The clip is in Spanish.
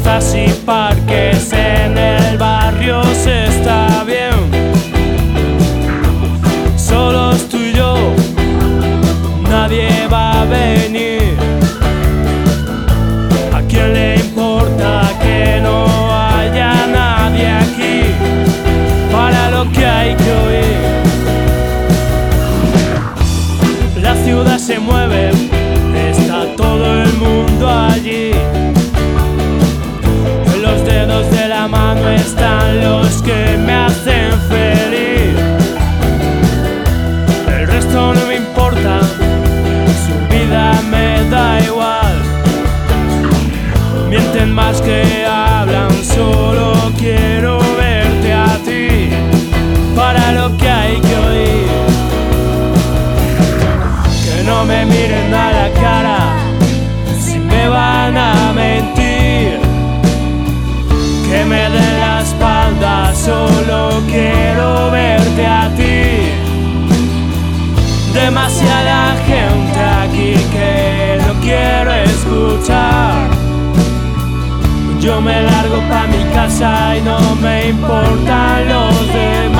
fiestas y parques en el barrio se está bien. Solos tú y yo, nadie va a venir. ¿A quién le importa que no haya nadie aquí para lo que hay que oír? La ciudad se mueve, está todo el mundo allí. En los dedos de la mano están los que me hacen feliz. El resto no me importa, su vida me da igual. Mienten más que hablan, solo quiero verte a ti para lo que hay que oír. Que no me miren a la cara si me van a mentir. Que me den la espalda, solo quiero verte a ti. Demasiada gente aquí que no quiero escuchar. Yo me largo pa' mi casa y no me importan los demás.